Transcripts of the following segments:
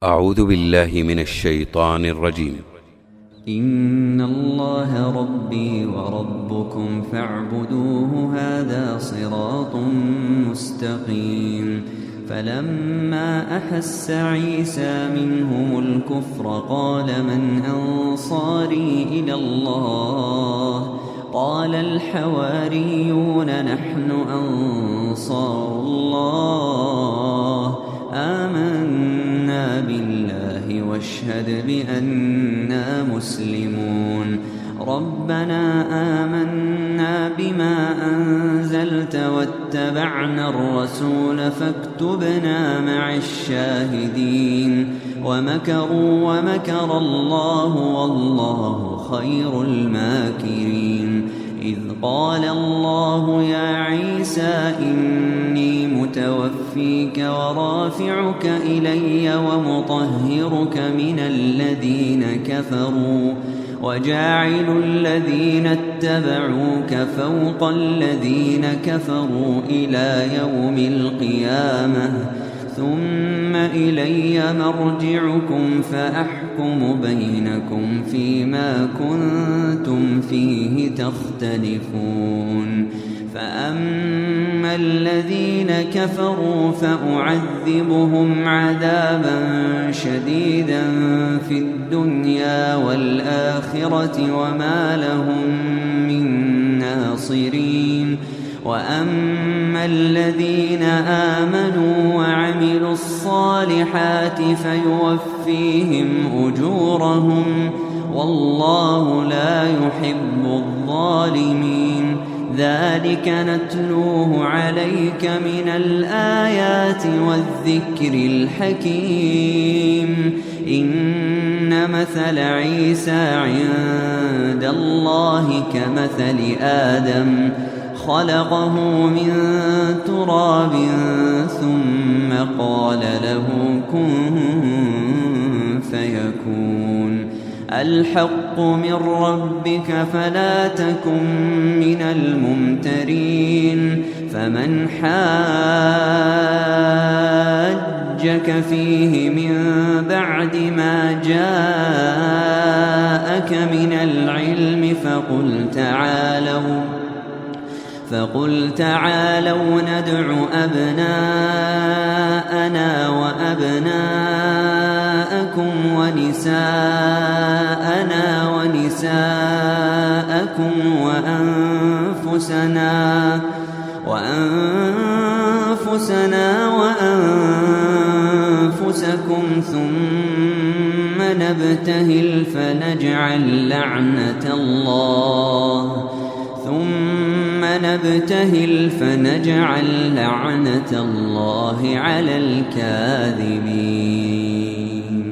أعوذ بالله من الشيطان الرجيم. إن الله ربي وربكم فاعبدوه هذا صراط مستقيم. فلما أحس عيسى منهم الكفر قال من أنصاري إلى الله؟ قال الحواريون نحن أنصار الله آمنا بالله واشهد بأننا مسلمون. ربنا آمنا بما أنزلت واتبعنا الرسول فاكتبنا مع الشاهدين. ومكروا ومكر الله والله خير الماكرين. إذ قال الله يا عيسى إني متوفيك ورافعك إلي ومطهرك من الذين كفروا وجاعل الذين اتبعوك فوق الذين كفروا إلى يوم القيامة ثم إلي مرجعكم فأحكم بينكم فيما كنتم فيه تختلفون. فأما الذين كفروا فأعذبهم عذابا شديدا في الدنيا والآخرة وما لهم من ناصرين. وأما الذين آمنوا وعملوا الصالحات فيوفيهم أجورهم والله لا يحب الظالمين. ذلك نتلوه عليك من الآيات والذكر الحكيم. إن مثل عيسى عند الله كمثل آدم خلقه من تراب ثم قال له كن فيكون. الحق من ربك فلا تكن من الممترين. فمن حاجك فيه من بعد ما جاءك من العلم فقل تعالوا ندع أبناءنا وأبناءكم ونساءنا ونساءكم وأنفسنا وأنفسكم ثم نبتهل فنجعل لعنة الله على الكاذبين.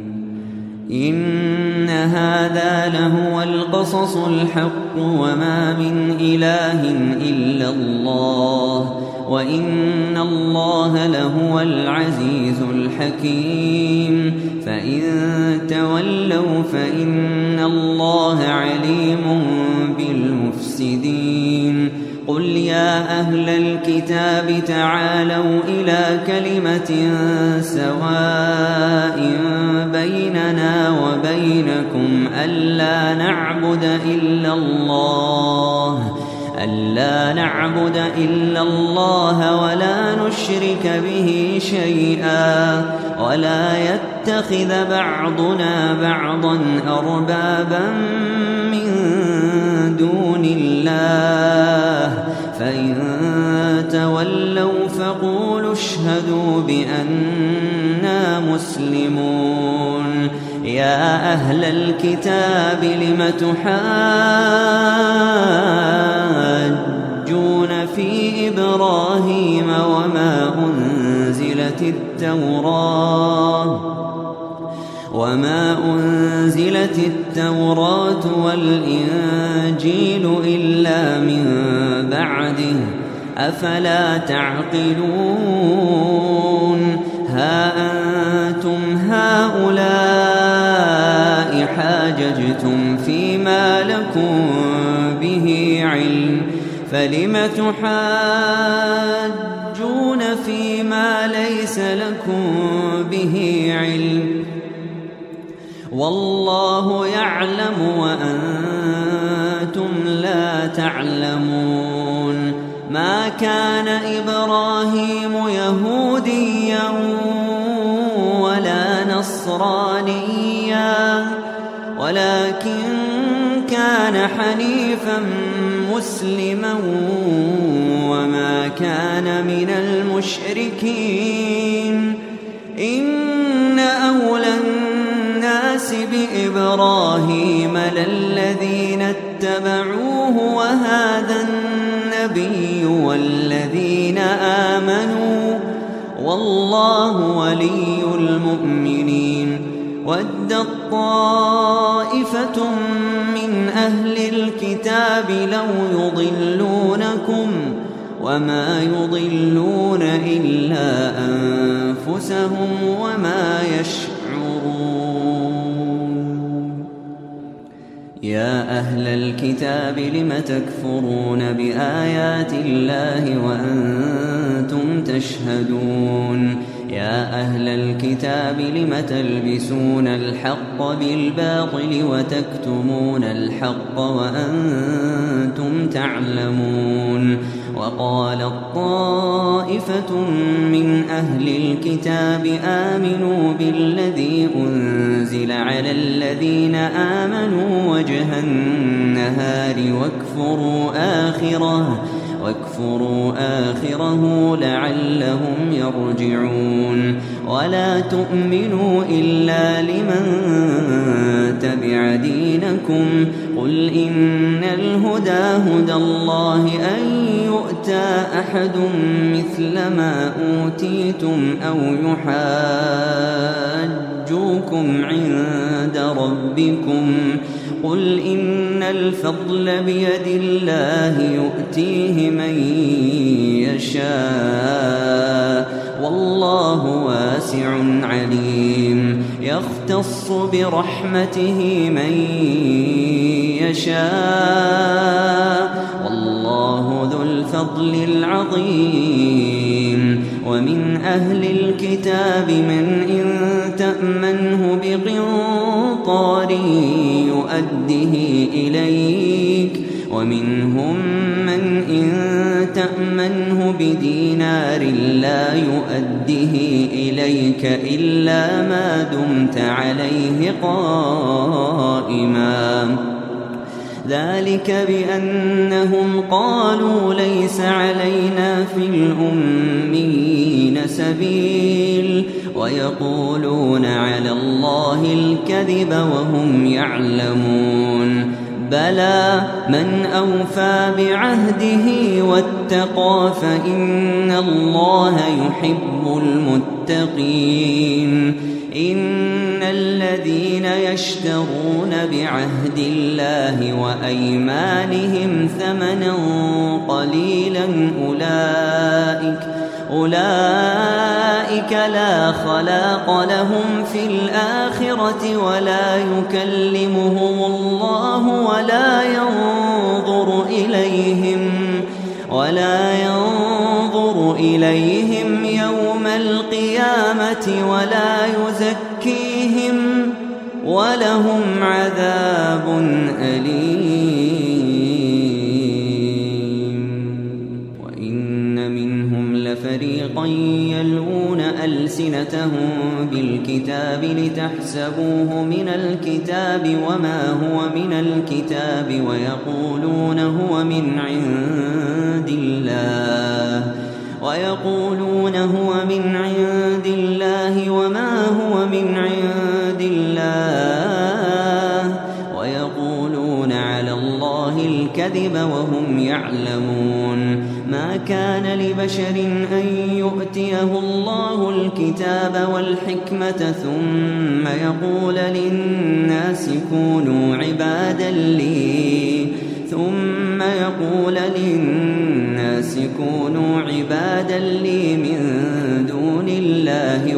إن هذا لهو القصص الحق وما من إله إلا الله وإن الله لهو العزيز الحكيم. فإن تولوا فإن الله عليم بالمفسدين. قل يا أهل الكتاب تعالوا إلى كلمة سواء بيننا وبينكم ألا نعبد إلا الله ولا نشرك به شيئا ولا يتخذ بعضنا بعضا أربابا من دون الله. فإن تولوا فقولوا اشهدوا بأننا مسلمون. يا أهل الكتاب لم تحاجون في إبراهيم وما أنزلت التوراة والإنجيل إلا من بعده أفلا تعقلون. ها أنتم هؤلاء حاججتم فيما لكم به علم فلم تحاجون فيما ليس لكم به علم والله يعلم وأنتم لا تعلمون ما كان إبراهيم يهوديا ولا نصرانيا ولكن كان حنيفا مسلما وما كان من المشركين إن أولى الناس بإبراهيم للذين اتبعوه وهذا النبي والذين آمنوا والله ولي المؤمنين ودت طائفة من أهل الكتاب لو يضلونكم وما يضلون إلا أنفسهم وما يشعرون يا أهل الكتاب لم تكفرون بآيات الله وأنتم تشهدون يا أهل الكتاب لم تلبسون الحق بالباطل وتكتمون الحق وأنتم تعلمون وقالت طائفة من أهل الكتاب آمنوا بالذي أنزل على الذين آمنوا وجه النهار واكفروا آخره لعلهم يرجعون ولا تؤمنوا إلا لمن تبع دينكم قل إن الهدى هدى الله أن يؤتى أحد مثل ما أوتيتم أو يحاجوكم عند ربكم قل إن الفضل بيد الله يؤتيه من يشاء والله واسع عليم يختص برحمته من يشاء والله ذو الفضل العظيم ومن أهل الكتاب من إن تأمنه بقنطار يؤده إليك ومنهم من إن تأمنه بدينار لا يؤده إليك إلا ما دمت عليه قائما ذلك بأنهم قالوا ليس علينا في الأميين سبيل ويقولون على الله الكذب وهم يعلمون بلى من أوفى بعهده واتقى فإن الله يحب المتقين إن الذين يشترون بعهد الله وأيمانهم ثمنا قليلا أولئك لا خلاق لهم في الآخرة ولا يكلمهم الله ولا ينظر إليهم يوم القيامة ولا يزكيهم ولهم عذاب أليم وإن منهم لفريقا يلوون ألسنتهم بالكتاب لتحسبوه من الكتاب وما هو من الكتاب ويقولون هو من عند الله وما هو من عند الله ويقولون على الله الكذب وهم يعلمون ما كان لبشر أن يؤتيه الله الكتاب والحكمة ثم يقول للناس كونوا عبادا لي من دون الله الله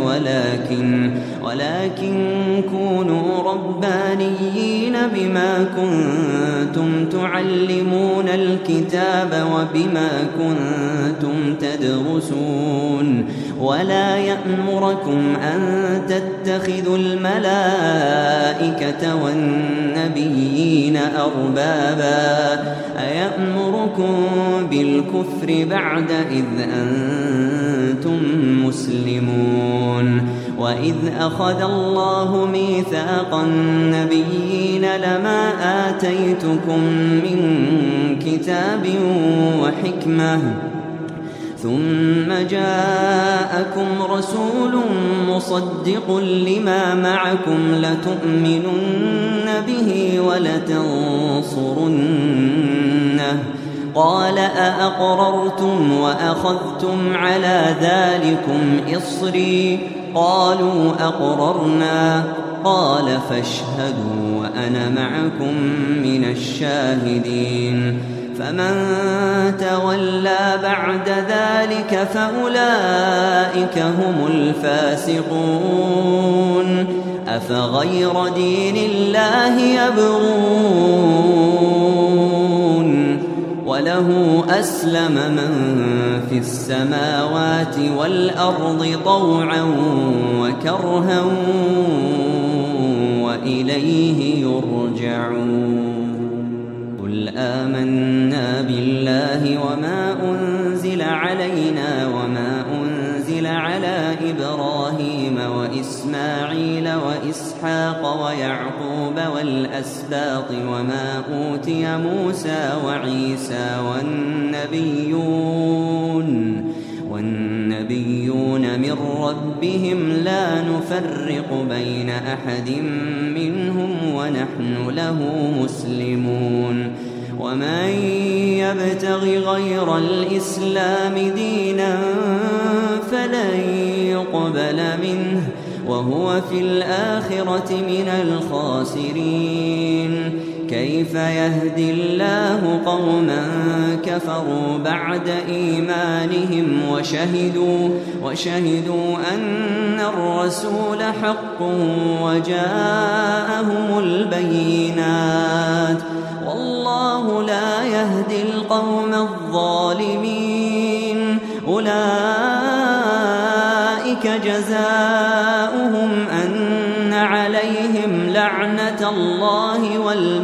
ولكن كونوا ربانيين بما كنتم تعلمون الكتاب وبما كنتم تدرسون ولا يأمركم أن تتخذوا الملائكة والنبيين أربابا أيأمركم بالكفر بعد إذ أنتم مسلمون وإذ أخذ الله ميثاق النبيين لما آتيتكم من كتاب وحكمة ثم جاءكم رسول مصدق لما معكم لتؤمنن به ولتنصرنه قال أأقررتم وأخذتم على ذلكم إصري قالوا أقررنا قال فاشهدوا وأنا معكم من الشاهدين فمن تولى بعد ذلك فأولئك هم الفاسقون أفغير دين الله يبغون وله أسلم من في السماوات والأرض طوعا وكرها وإليه يرجعون قل آمنا بالله وما أنزل علينا وما أنزل على إبراهيم وإسماعيل وإسحاق ويعقوب والأسباط وما أوتي موسى وعيسى والنبيون من ربهم لا نفرق بين أحد منهم ونحن له مسلمون ومن يبتغ غير الإسلام دينا فلن يقبل منه وهو في الآخرة من الخاسرين كيف يهدي الله قوما كفروا بعد إيمانهم وشهدوا أن الرسول حق وجاءهم البينات والله لا يهدي القوم الظالمين أولئك جزاؤهم أن عليهم لعنة الله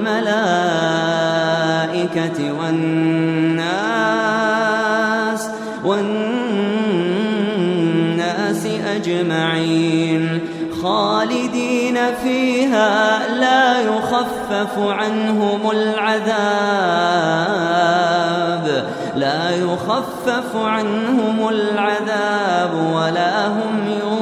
والملائكة والناس أجمعين خالدين فيها لا يخفف عنهم العذاب ولا هم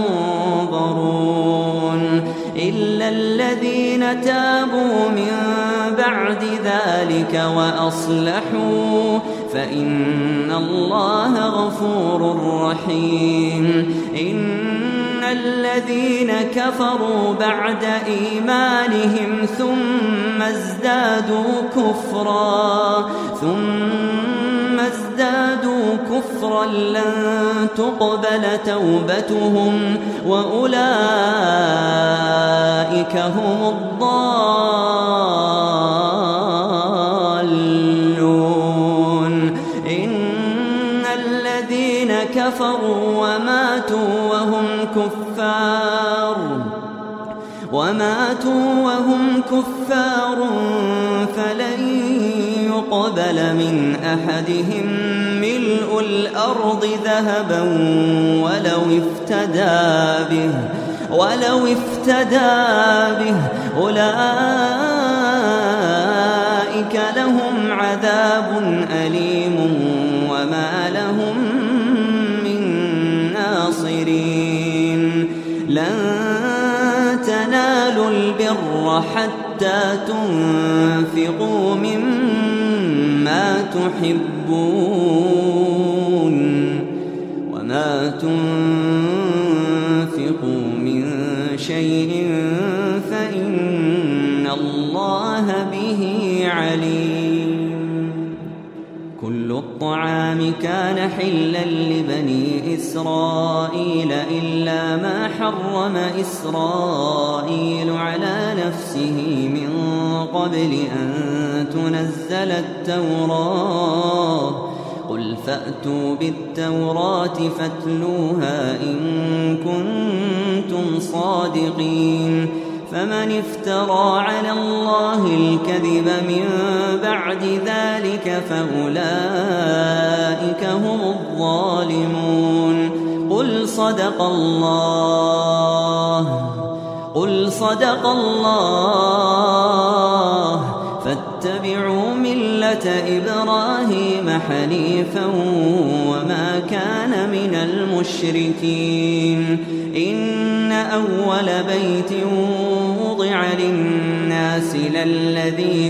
ينظرون إلا الذين تابوا من بعد ذلك وأصلحوا فإن الله غفور رحيم إن الذين كفروا بعد إيمانهم ثم ازدادوا كفرا لن تقبل توبتهم وأولئك هم الضالون إن الذين كفروا وماتوا وهم كفار فلن يقبل من أحدهم ملء الأرض ذهبا ولو افتدى به أولئك لهم عذاب أليم وما لهم من ناصرين لن تنالوا البر حتى تنفقوا مما تحبون وما تنفقوا من شيء فإن الله به عليم كل الطعام كان حلا لبني إسرائيل إسرائيل إلا ما حرم إسرائيل على نفسه من قبل أن تنزل التوراة قل فأتوا بالتوراة فاتلوها إن كنتم صادقين فمن افترى على الله الكذب من بعد ذلك فأولئك هم الظالمون قل صدق الله فاتبعوا ملة إبراهيم حنيفا وما كان من المشركين إن أول بيت وضع للناس للذي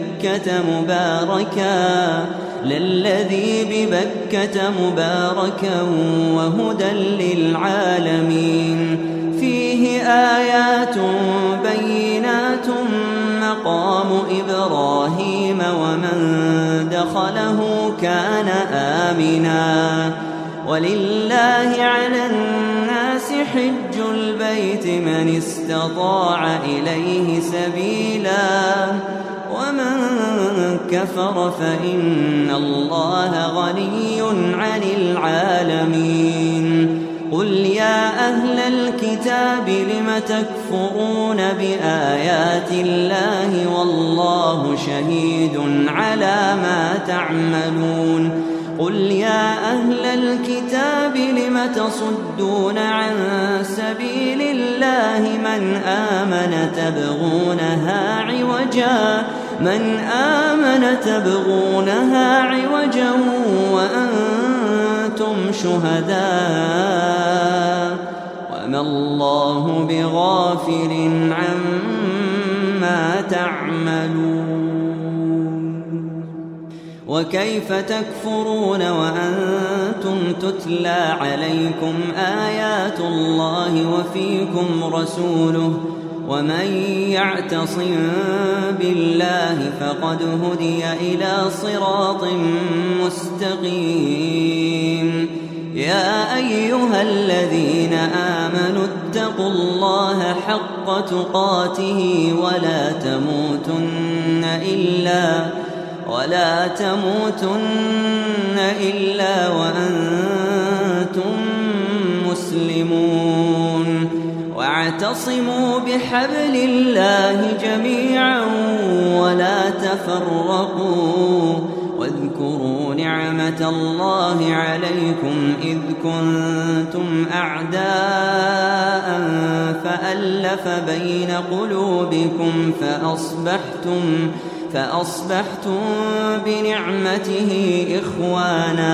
ببكة مباركا وهدى للعالمين فيه آيات بينات مقام إبراهيم ومن دخله كان آمنا ولله على الناس حج البيت من استطاع إليه سبيلا ومن كفر فإن الله غني عن العالمين قل يا أهل الكتاب لم تكفرون بآيات الله والله شهيد على ما تعملون قل يا أهل الكتاب لم تصدون عن سبيل الله من آمن تبغونها عوجا وأنتم شهداء وما الله بغافل عما تعملون وكيف تكفرون وأنتم تتلى عليكم آيات الله وفيكم رسوله ومن يعتصم بالله فقد هدي إلى صراط مستقيم يا أيها الذين آمنوا اتقوا الله حق تقاته ولا تموتن إلا وأنتم مسلمون واعتصموا بحبل الله جميعا ولا تفرقوا واذكروا نعمة الله عليكم إذ كنتم أعداء فألف بين قلوبكم فأصبحتم بنعمته إخوانا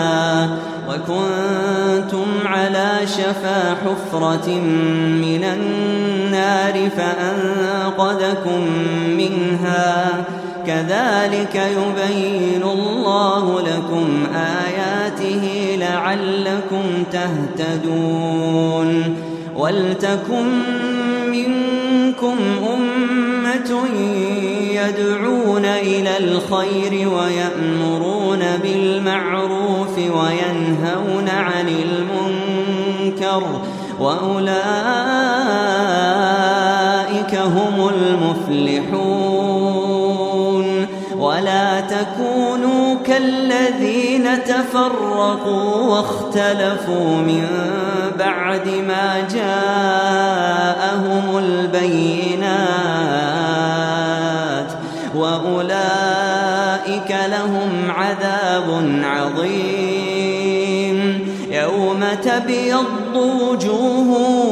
وكنتم على شفا حفرة من النار فأنقذكم منها كذلك يبين الله لكم آياته لعلكم تهتدون ولتكن منكم أمة يدعون إلى الخير ويأمرون بالمعروف وينهون عن المنكر وأولئك هم المفلحون ولا تكونوا كالذين تفرقوا واختلفوا من بعد ما جاءهم البينات وأولئك لهم عذاب عظيم يوم تبيض وجوه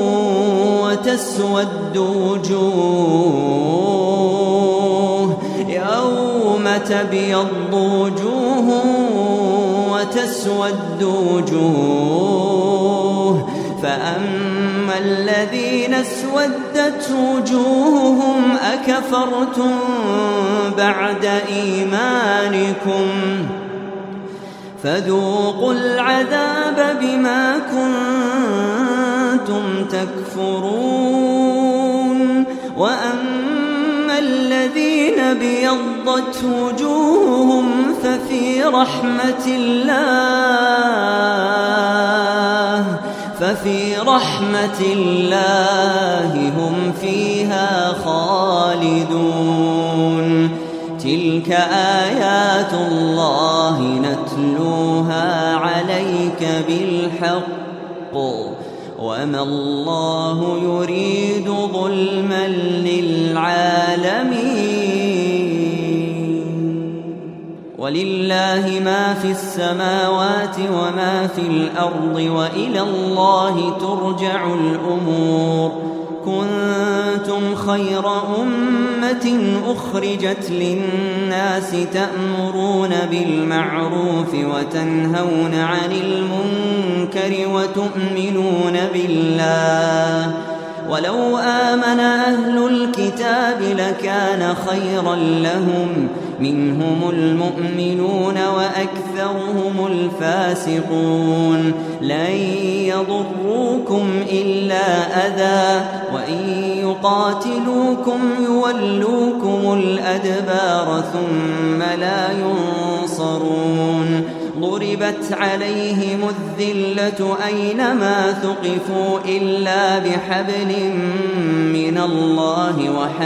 وتسود وجوه يوم تبيض وجوه وتسود وجوه فأما الذين اسودت وجوههم أكفرتم بعد إيمانكم فذوقوا العذاب بما كنتم تكفرون وأما الذين ابيضت وجوههم ففي رحمة الله ففي رحمة الله هم فيها خالدون تلك آيات الله نتلوها عليك بالحق وما الله يريد ظلما للعالمين ولله ما في السماوات وما في الأرض وإلى الله ترجع الأمور كنتم خير أمة أخرجت للناس تأمرون بالمعروف وتنهون عن المنكر وتؤمنون بالله ولو آمن أهل الكتاب لكان خيرا لهم منهم المؤمنون وأكثرهم الفاسقون لن يضروكم إلا أذى وإن يقاتلوكم يولوكم الأدبار ثم لا ينصرون ضربت عليهم الذلة أينما ثقفوا إلا بحبل من الله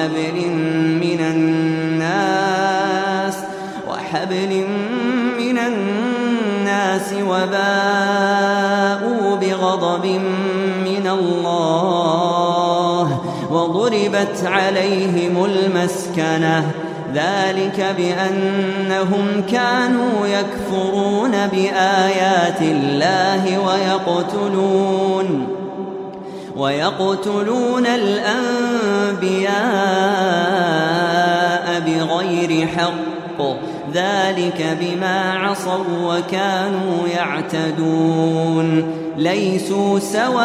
وحبل من الناس وباءوا بغضب من الله وضربت عليهم المسكنة ذلك بأنهم كانوا يكفرون بآيات الله ويقتلون الأنبياء بغير حق ذلك بما عصوا وكانوا يعتدون ليسوا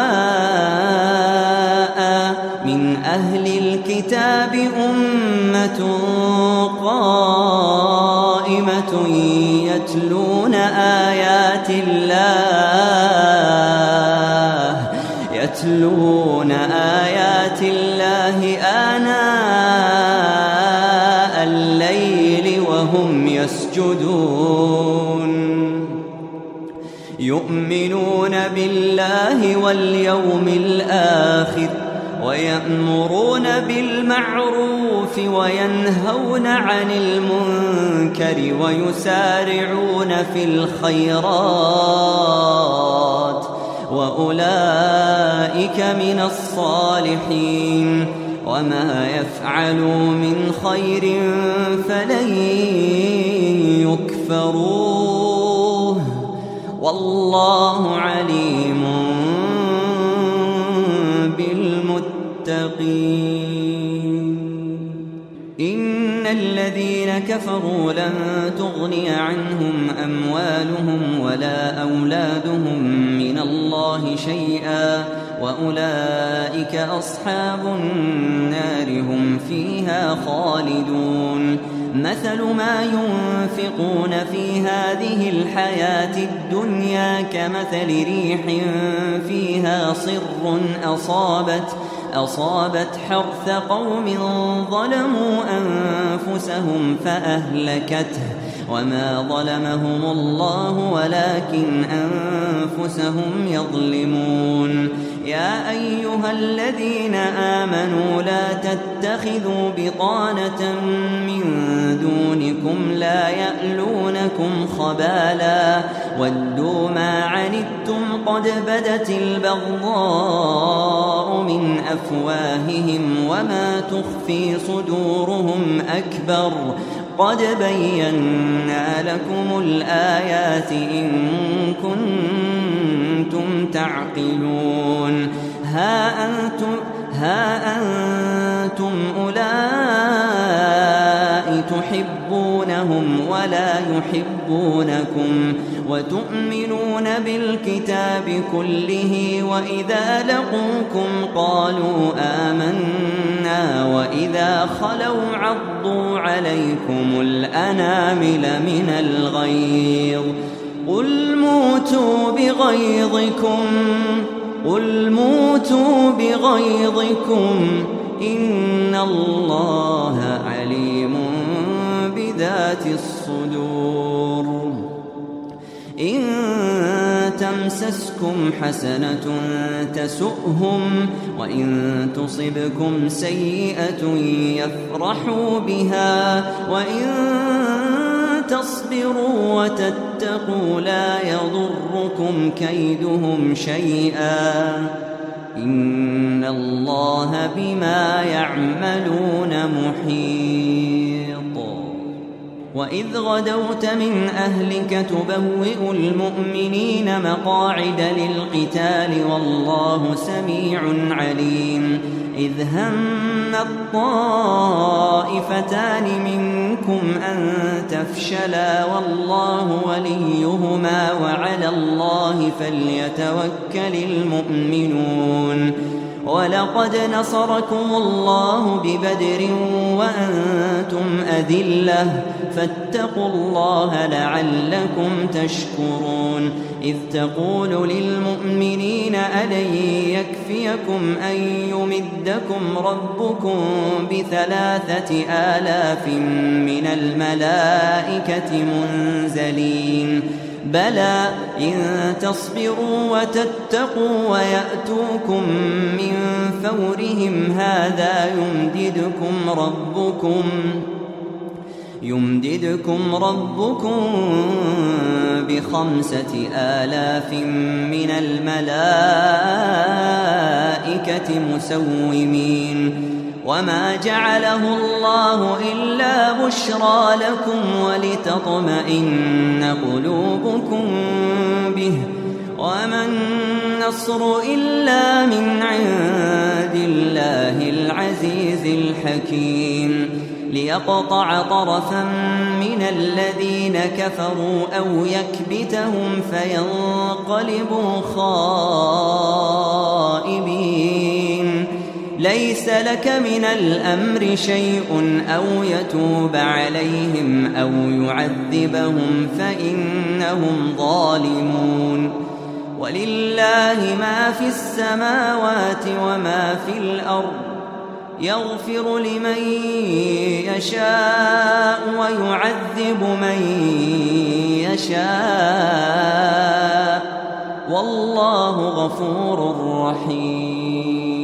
سواء من أهل الكتاب أمة قائمة يتلون آيات الله آناء الليل وهم يسجدون يؤمنون بالله واليوم الآخر ويأمرون بالمعروف وينهون عن المنكر ويسارعون في الخيرات وأولئك من الصالحين وما يفعلوا من خير فلن يكفروه والله عليم بالمتقين إن الذين كفروا لن تغني عنهم أموالهم ولا أولادهم من الله شيئا وأولئك أصحاب النار هم فيها خالدون مثل ما ينفقون في هذه الحياة الدنيا كمثل ريح فيها صر أصابت حرث قوم ظلموا أنفسهم فأهلكته وما ظلمهم الله ولكن أنفسهم يظلمون يا أيها الذين آمنوا لا تتخذوا بطانة من دونكم لا يألونكم خبالا ودوا ما عنتم قد بدت البغضاء من أفواههم وما تخفي صدورهم أكبر قد بينا لكم الآيات إن كنتم تعقلون ها أنتم أولئك تحبونهم ولا يحبونكم وتؤمنون بالكتاب كله وإذا لقوكم قالوا آمنا وإذا خلوا عضوا عليكم الأنامل من الغيظ قل موتوا بغيظكم إن الله عليم بذات الصدور إن تمسسكم حسنة تسؤهم وإن تصبكم سيئة يفرحوا بها وإن تصبروا وتتقوا لا يضركم كيدهم شيئا إن الله بما يعملون محيط. وإذ غدوت من أهلك تبوئ المؤمنين مقاعد للقتال والله سميع عليم. إذ هم الطائفتان منكم أن تفشلا والله وليهما وعلى الله فليتوكل المؤمنون. ولقد نصركم الله ببدر وأنتم أذلة فاتقوا الله لعلكم تشكرون. إذ تقول للمؤمنين ألن يكفيكم أن يمدكم ربكم ب3,000 من الملائكة منزلين بلى إن تصبروا وتتقوا ويأتوكم من فورهم هذا يمددكم ربكم ب5,000 من الملائكة مسومين. وما جعله الله إلا بشرى لكم ولتطمئن قلوبكم به وما النصر إلا من عند الله العزيز الحكيم. ليقطع طرفا من الذين كفروا أو يكبتهم فينقلبوا خائبين. ليس لك من الأمر شيء أو يتوب عليهم أو يعذبهم فإنهم ظالمون. ولله ما في السماوات وما في الأرض يغفر لمن يشاء ويعذب من يشاء والله غفور رحيم.